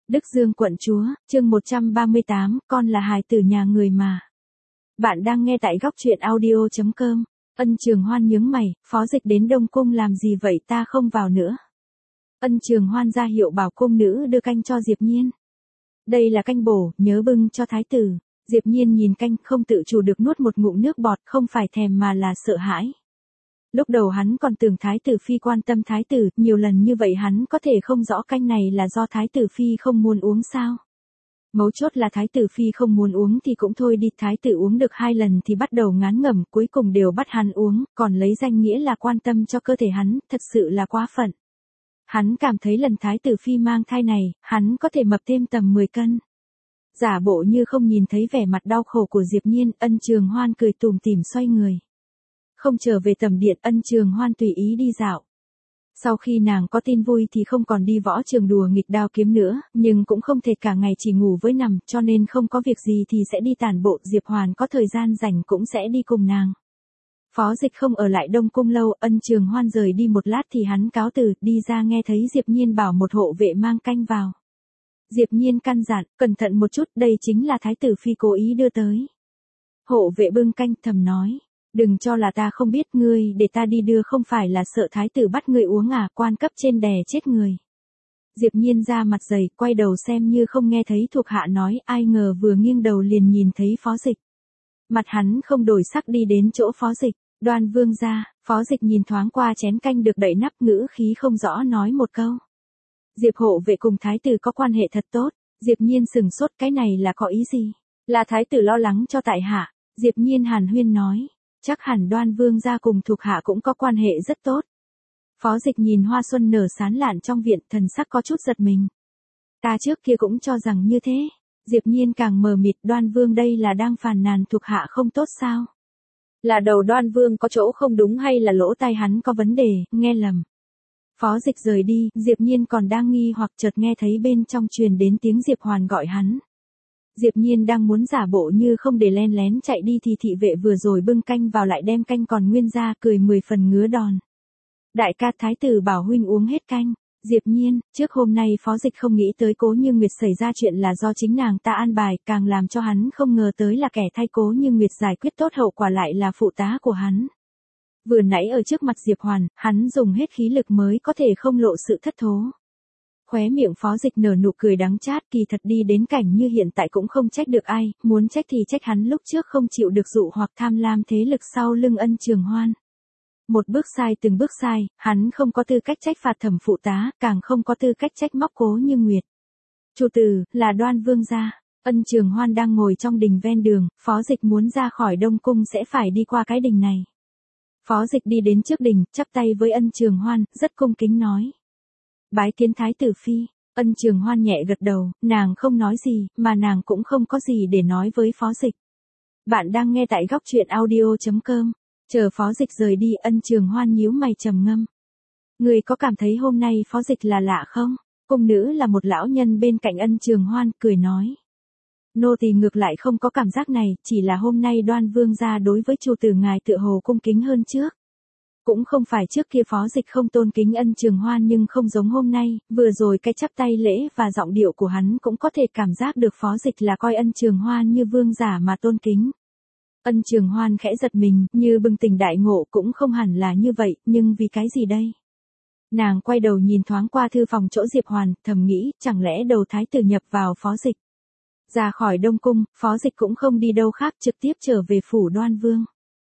Đức Dương quận chúa, chương 138, con là hài tử nhà người mà. Bạn đang nghe tại góc truyện audio.com. Ân Trường Hoan nhướng mày, phó dịch đến Đông Cung làm gì vậy, ta không vào nữa. Ân Trường Hoan ra hiệu bảo cung nữ đưa canh cho Diệp Nhiên. Đây là canh bổ, nhớ bưng cho thái tử. Diệp Nhiên nhìn canh không tự chủ được nuốt một ngụm nước bọt, không phải thèm mà là sợ hãi. Lúc đầu hắn còn tưởng thái tử phi quan tâm thái tử, nhiều lần như vậy hắn có thể không rõ canh này là do thái tử phi không muốn uống sao. Mấu chốt là thái tử phi không muốn uống thì cũng thôi đi, thái tử uống được 2 lần thì bắt đầu ngán ngẩm, cuối cùng đều bắt hắn uống, còn lấy danh nghĩa là quan tâm cho cơ thể hắn, thật sự là quá phận. Hắn cảm thấy lần thái tử phi mang thai này, hắn có thể mập thêm tầm 10 cân. Giả bộ như không nhìn thấy vẻ mặt đau khổ của Diệp Nhiên, Ân Trường Hoan cười tủm tỉm xoay người. Không trở về tầm điện, Ân Trường Hoan tùy ý đi dạo. Sau khi nàng có tin vui thì không còn đi võ trường đùa nghịch đao kiếm nữa, nhưng cũng không thể cả ngày chỉ ngủ với nằm, cho nên không có việc gì thì sẽ đi tản bộ, Diệp Hoàn có thời gian rảnh cũng sẽ đi cùng nàng. Phó dịch không ở lại Đông Cung lâu, Ân Trường Hoan rời đi một lát thì hắn cáo từ, đi ra nghe thấy Diệp Nhiên bảo một hộ vệ mang canh vào. Diệp Nhiên căn dặn, cẩn thận một chút, đây chính là thái tử phi cố ý đưa tới. Hộ vệ bưng canh thầm nói. Đừng cho là ta không biết, ngươi để ta đi đưa không phải là sợ thái tử bắt ngươi uống à, quan cấp trên đè chết người. Diệp Nhiên ra mặt dày, quay đầu xem như không nghe thấy thuộc hạ nói, ai ngờ vừa nghiêng đầu liền nhìn thấy phó dịch. Mặt hắn không đổi sắc đi đến chỗ phó dịch, Đoan Vương ra, phó dịch nhìn thoáng qua chén canh được đậy nắp, ngữ khí không rõ nói một câu. Diệp hộ vệ cùng thái tử có quan hệ thật tốt, Diệp Nhiên sừng sốt, cái này là có ý gì? Là thái tử lo lắng cho tại hạ, Diệp Nhiên hàn huyên nói. Chắc hẳn Đoan Vương gia cùng thuộc hạ cũng có quan hệ rất tốt. Phó dịch nhìn hoa xuân nở sán lạn trong viện, thần sắc có chút giật mình. Ta trước kia cũng cho rằng như thế. Diệp Nhiên càng mờ mịt, Đoan Vương đây là đang phàn nàn thuộc hạ không tốt sao? Là đầu Đoan Vương có chỗ không đúng hay là lỗ tai hắn có vấn đề, nghe lầm. Phó dịch rời đi, Diệp Nhiên còn đang nghi hoặc chợt nghe thấy bên trong truyền đến tiếng Diệp Hoàn gọi hắn. Diệp Nhiên đang muốn giả bộ như không để len lén chạy đi thì thị vệ vừa rồi bưng canh vào lại đem canh còn nguyên ra, cười 10 phần ngứa đòn. Đại ca, thái tử bảo huynh uống hết canh. Diệp Nhiên, trước hôm nay phó dịch không nghĩ tới Cố Như Nguyệt xảy ra chuyện là do chính nàng ta an bài, càng làm cho hắn không ngờ tới là kẻ thay Cố Như Nguyệt giải quyết tốt hậu quả lại là phụ tá của hắn. Vừa nãy ở trước mặt Diệp Hoàn, hắn dùng hết khí lực mới có thể không lộ sự thất thố. Khóe miệng phó dịch nở nụ cười đắng chát, kỳ thật đi đến cảnh như hiện tại cũng không trách được ai, muốn trách thì trách hắn lúc trước không chịu được dụ hoặc tham lam thế lực sau lưng Ân Trường Hoan. Một bước sai từng bước sai, hắn không có tư cách trách phạt thẩm phụ tá, càng không có tư cách trách móc Cố Như Nguyệt. Chủ tử, là Đoan Vương gia. Ân Trường Hoan đang ngồi trong đình ven đường, phó dịch muốn ra khỏi Đông Cung sẽ phải đi qua cái đình này. Phó dịch đi đến trước đình, chắp tay với Ân Trường Hoan, rất cung kính nói. Bái kiến thái tử phi. Ân Trường Hoan nhẹ gật đầu, nàng không nói gì, mà nàng cũng không có gì để nói với phó dịch. Bạn đang nghe tại góc truyện audio.com. Chờ phó dịch rời đi, Ân Trường Hoan nhíu mày trầm ngâm. Người có cảm thấy hôm nay phó dịch là lạ không? Cung nữ là một lão nhân bên cạnh Ân Trường Hoan, cười nói. Nô tỳ ngược lại không có cảm giác này, chỉ là hôm nay Đoan Vương gia đối với chủ tử ngài tựa hồ cung kính hơn trước. Cũng không phải trước kia phó dịch không tôn kính Ân Trường Hoan, nhưng không giống hôm nay, vừa rồi cái chắp tay lễ và giọng điệu của hắn cũng có thể cảm giác được phó dịch là coi Ân Trường Hoan như vương giả mà tôn kính. Ân Trường Hoan khẽ giật mình, như bừng tỉnh đại ngộ, cũng không hẳn là như vậy, nhưng vì cái gì đây? Nàng quay đầu nhìn thoáng qua thư phòng chỗ Diệp Hoàn, thầm nghĩ, chẳng lẽ đầu thái tử nhập vào phó dịch. Ra khỏi Đông Cung, phó dịch cũng không đi đâu khác, trực tiếp trở về phủ Đoan Vương.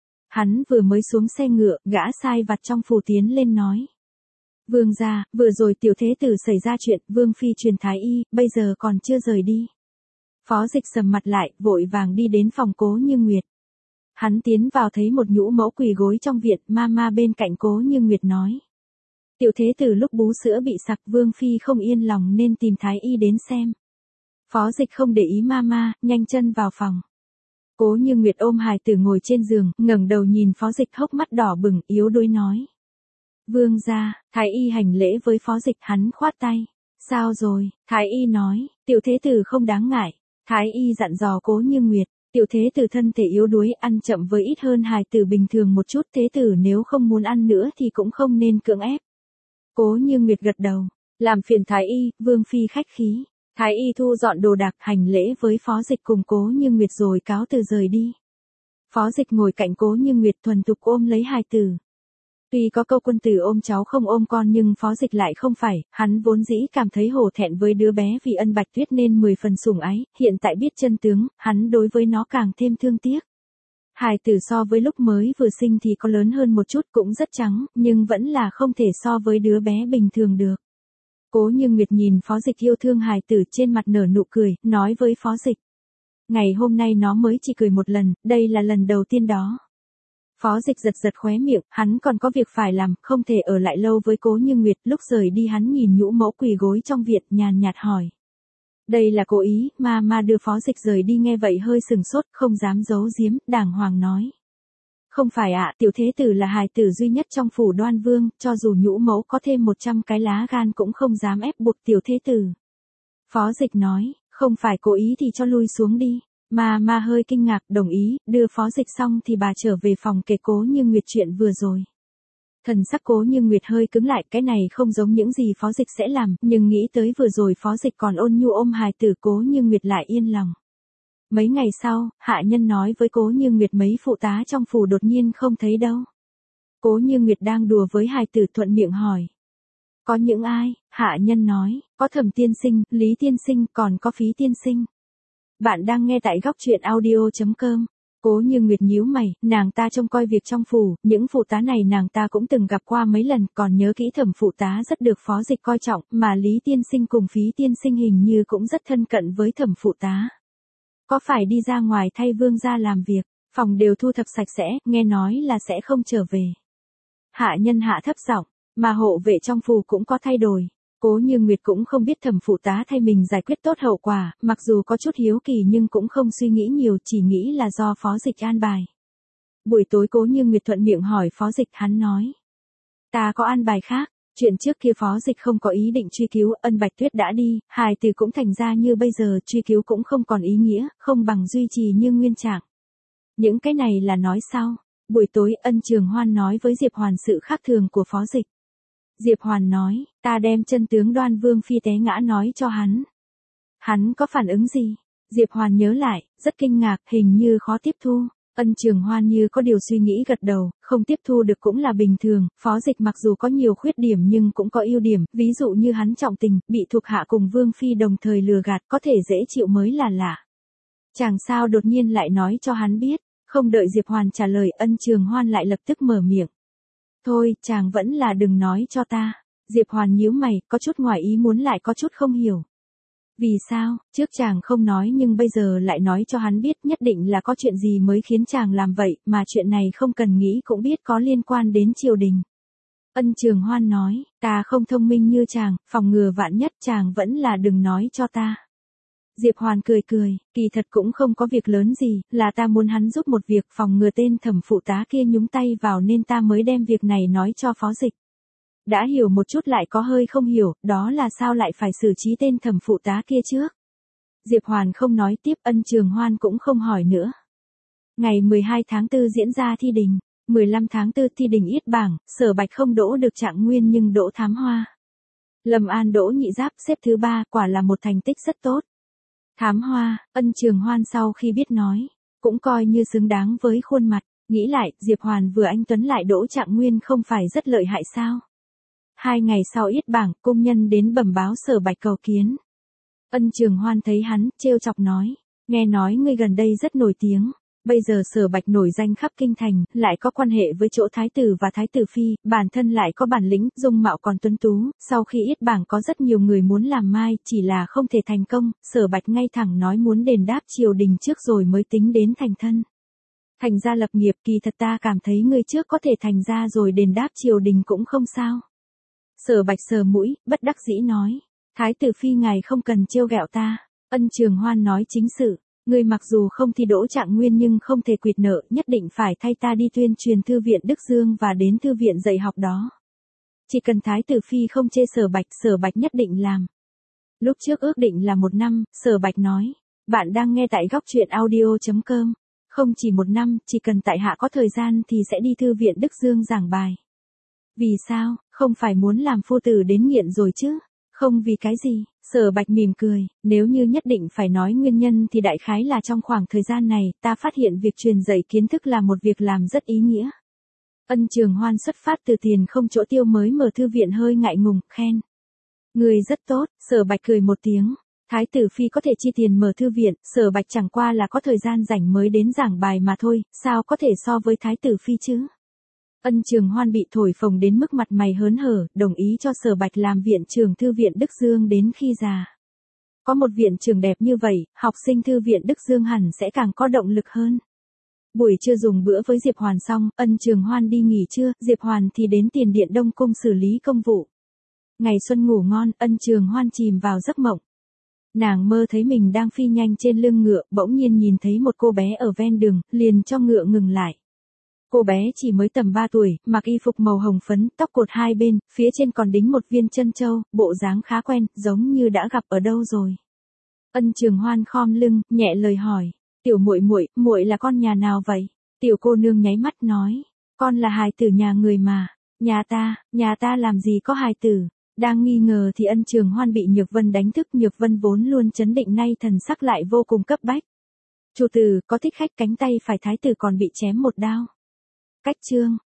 Hắn vừa mới xuống xe ngựa, gã sai vặt trong phủ tiến lên nói. Vương gia, vừa rồi tiểu thế tử xảy ra chuyện, Vương phi truyền thái y, bây giờ còn chưa rời đi. Phó dịch sầm mặt lại, vội vàng đi đến phòng Cố Như Nguyệt. Hắn tiến vào thấy một nhũ mẫu quỳ gối trong viện, mama bên cạnh Cố Như Nguyệt nói. Tiểu thế tử lúc bú sữa bị sặc, Vương phi không yên lòng nên tìm thái y đến xem. Phó dịch không để ý mama, nhanh chân vào phòng. Cố Như Nguyệt ôm hài tử ngồi trên giường, ngẩng đầu nhìn phó dịch, hốc mắt đỏ bừng, yếu đuối nói. Vương gia, thái y hành lễ với phó dịch, hắn khoát tay. Sao rồi? Thái y nói, tiểu thế tử không đáng ngại. Thái y dặn dò Cố Như Nguyệt, tiểu thế tử thân thể yếu đuối, ăn chậm với ít hơn hài tử bình thường một chút, thế tử nếu không muốn ăn nữa thì cũng không nên cưỡng ép. Cố Như Nguyệt gật đầu, làm phiền thái y, Vương phi khách khí. Thái y thu dọn đồ đạc hành lễ với Phó Dịch cùng Cố Như Nguyệt rồi cáo từ rời đi. Phó Dịch ngồi cạnh Cố Như Nguyệt thuần thục ôm lấy hài tử. Tuy có câu quân tử ôm cháu không ôm con nhưng Phó Dịch lại không phải, hắn vốn dĩ cảm thấy hổ thẹn với đứa bé vì Ân Bạch Tuyết nên 10 phần sủng ái, hiện tại biết chân tướng, hắn đối với nó càng thêm thương tiếc. Hài tử so với lúc mới vừa sinh thì có lớn hơn một chút cũng rất trắng, nhưng vẫn là không thể so với đứa bé bình thường được. Cố Như Nguyệt nhìn Phó Dịch yêu thương hài tử trên mặt nở nụ cười, nói với Phó Dịch. Ngày hôm nay nó mới chỉ cười một lần, đây là lần đầu tiên đó. Phó Dịch giật giật khóe miệng, hắn còn có việc phải làm, không thể ở lại lâu với Cố Như Nguyệt. Lúc rời đi hắn nhìn Nhũ Mẫu quỳ gối trong viện, nhàn nhạt hỏi. Đây là cố ý, ma đưa Phó Dịch rời đi nghe vậy hơi sừng sốt, không dám giấu giếm, đàng hoàng nói. Không phải ạ, tiểu thế tử là hài tử duy nhất trong phủ Đoan Vương, cho dù Nhũ Mẫu có thêm 100 cái lá gan cũng không dám ép buộc tiểu thế tử. Phó Dịch nói, không phải cố ý thì cho lui xuống đi. Ma hơi kinh ngạc, đồng ý, đưa Phó Dịch xong thì bà trở về phòng kể Cố Như Nguyệt chuyện vừa rồi. Thần sắc Cố Như Nguyệt hơi cứng lại, cái này không giống những gì Phó Dịch sẽ làm, nhưng nghĩ tới vừa rồi Phó Dịch còn ôn nhu ôm hài tử Cố Như Nguyệt lại yên lòng. Mấy ngày sau, hạ nhân nói với Cố Như Nguyệt mấy phụ tá trong phủ đột nhiên không thấy đâu. Cố Như Nguyệt đang đùa với hài tử thuận miệng hỏi. Có những ai? Hạ nhân nói, có Thẩm tiên sinh, Lý tiên sinh, còn có Phí tiên sinh. Bạn đang nghe tại góc truyện audio.com. Cố Như Nguyệt nhíu mày, nàng ta trông coi việc trong phủ, những phụ tá này nàng ta cũng từng gặp qua mấy lần, còn nhớ kỹ Thẩm phụ tá rất được Phó Dịch coi trọng, mà Lý tiên sinh cùng Phí tiên sinh hình như cũng rất thân cận với Thẩm phụ tá. Có phải đi ra ngoài thay vương gia làm việc, phòng đều thu thập sạch sẽ, nghe nói là sẽ không trở về. Hạ nhân hạ thấp giọng, mà hộ vệ trong phủ cũng có thay đổi. Cố Như Nguyệt cũng không biết Thẩm phụ tá thay mình giải quyết tốt hậu quả, mặc dù có chút hiếu kỳ nhưng cũng không suy nghĩ nhiều, chỉ nghĩ là do Phó Dịch an bài. Buổi tối Cố Như Nguyệt thuận miệng hỏi Phó Dịch, hắn nói. Ta có an bài khác, chuyện trước kia Phó Dịch không có ý định truy cứu, Ân Bạch Tuyết đã đi, hài tử cũng thành ra như bây giờ, truy cứu cũng không còn ý nghĩa, không bằng duy trì như nguyên trạng. Những cái này là nói sau. Buổi tối Ân Trường Hoan nói với Diệp Hoàn sự khác thường của Phó Dịch. Diệp Hoàn nói, ta đem chân tướng Đoan Vương phi té ngã nói cho hắn. Hắn có phản ứng gì? Diệp Hoàn nhớ lại, rất kinh ngạc, hình như khó tiếp thu. Ân Trường Hoan như có điều suy nghĩ gật đầu, không tiếp thu được cũng là bình thường, Phó Dịch mặc dù có nhiều khuyết điểm nhưng cũng có ưu điểm, ví dụ như hắn trọng tình, bị thuộc hạ cùng Vương phi đồng thời lừa gạt, có thể dễ chịu mới là lạ. Chàng sao đột nhiên lại nói cho hắn biết, không đợi Diệp Hoàn trả lời, Ân Trường Hoan lại lập tức mở miệng. Thôi, chàng vẫn là đừng nói cho ta. Diệp Hoàn nhíu mày, có chút ngoài ý muốn lại có chút không hiểu. Vì sao, trước chàng không nói nhưng bây giờ lại nói cho hắn biết, nhất định là có chuyện gì mới khiến chàng làm vậy, mà chuyện này không cần nghĩ cũng biết có liên quan đến triều đình. Ân Trường Hoan nói, ta không thông minh như chàng, phòng ngừa vạn nhất, chàng vẫn là đừng nói cho ta. Diệp Hoàn cười cười, kỳ thật cũng không có việc lớn gì, là ta muốn hắn giúp một việc, phòng ngừa tên Thẩm phụ tá kia nhúng tay vào nên ta mới đem việc này nói cho Phó Dịch. Đã hiểu một chút lại có hơi không hiểu, đó là sao lại phải xử trí tên Thẩm phụ tá kia trước. Diệp Hoàn không nói tiếp, Ân Trường Hoan cũng không hỏi nữa. Ngày 12 tháng 4 diễn ra thi đình, 15 tháng 4 thi đình yết bảng, Sở Bạch không đỗ được Trạng Nguyên nhưng đỗ Thám Hoa. Lâm An đỗ Nhị Giáp xếp thứ 3, quả là một thành tích rất tốt. Thám Hoa, Ân Trường Hoan sau khi biết nói, cũng coi như xứng đáng với khuôn mặt, nghĩ lại, Diệp Hoàn vừa anh tuấn lại đỗ Trạng Nguyên không phải rất lợi hại sao? 2 ngày sau yết bảng, công nhân đến bẩm báo Sở Bạch cầu kiến. Ân Trường Hoan thấy hắn, trêu chọc nói, nghe nói ngươi gần đây rất nổi tiếng, bây giờ Sở Bạch nổi danh khắp kinh thành, lại có quan hệ với chỗ thái tử và thái tử phi, bản thân lại có bản lĩnh, dung mạo còn tuấn tú, sau khi yết bảng có rất nhiều người muốn làm mai, chỉ là không thể thành công, Sở Bạch ngay thẳng nói muốn đền đáp triều đình trước rồi mới tính đến thành thân. Thành ra lập nghiệp, kỳ thật ta cảm thấy ngươi trước có thể thành ra rồi đền đáp triều đình cũng không sao. Sở Bạch sờ mũi, bất đắc dĩ nói, thái tử phi ngài không cần trêu ghẹo ta. Ân Trường Hoan nói chính sự, ngươi mặc dù không thi đỗ Trạng Nguyên nhưng không thể quyệt nợ, nhất định phải thay ta đi tuyên truyền thư viện Đức Dương và đến thư viện dạy học đó. Chỉ cần thái tử phi không chê Sở Bạch nhất định làm. Lúc trước ước định là 1 năm, Sở Bạch nói, bạn đang nghe tại góc truyện audio.com, không chỉ 1 năm, chỉ cần tại hạ có thời gian thì sẽ đi thư viện Đức Dương giảng bài. Vì sao, không phải muốn làm phu tử đến nghiện rồi chứ? Không vì cái gì, Sở Bạch mỉm cười, nếu như nhất định phải nói nguyên nhân thì đại khái là trong khoảng thời gian này, ta phát hiện việc truyền dạy kiến thức là một việc làm rất ý nghĩa. Ân Trường Hoan xuất phát từ tiền không chỗ tiêu mới mở thư viện hơi ngại ngùng, khen. Người rất tốt, Sở Bạch cười một tiếng. Thái tử phi có thể chi tiền mở thư viện, Sở Bạch chẳng qua là có thời gian rảnh mới đến giảng bài mà thôi, sao có thể so với thái tử phi chứ? Ân Trường Hoan bị thổi phồng đến mức mặt mày hớn hở, đồng ý cho Sở Bạch làm viện trưởng thư viện Đức Dương đến khi già. Có một viện trưởng đẹp như vậy, học sinh thư viện Đức Dương hẳn sẽ càng có động lực hơn. Buổi trưa dùng bữa với Diệp Hoàn xong, Ân Trường Hoan đi nghỉ trưa, Diệp Hoàn thì đến tiền điện Đông Cung xử lý công vụ. Ngày xuân ngủ ngon, Ân Trường Hoan chìm vào giấc mộng. Nàng mơ thấy mình đang phi nhanh trên lưng ngựa, bỗng nhiên nhìn thấy một cô bé ở ven đường, liền cho ngựa ngừng lại. Cô bé chỉ mới tầm 3 tuổi, mặc y phục màu hồng phấn, tóc cột hai bên, phía trên còn đính một viên chân châu, bộ dáng khá quen, giống như đã gặp ở đâu rồi. Ân Trường Hoan khom lưng, nhẹ lời hỏi, "Tiểu muội muội, muội là con nhà nào vậy?" Tiểu cô nương nháy mắt nói, "Con là hài tử nhà người mà." Nhà ta làm gì có hài tử?" Đang nghi ngờ thì Ân Trường Hoan bị Nhược Vân đánh thức, Nhược Vân vốn luôn trấn định nay thần sắc lại vô cùng cấp bách. "Chủ tử, có thích khách cánh tay phải thái tử còn bị chém một đao." Cách chương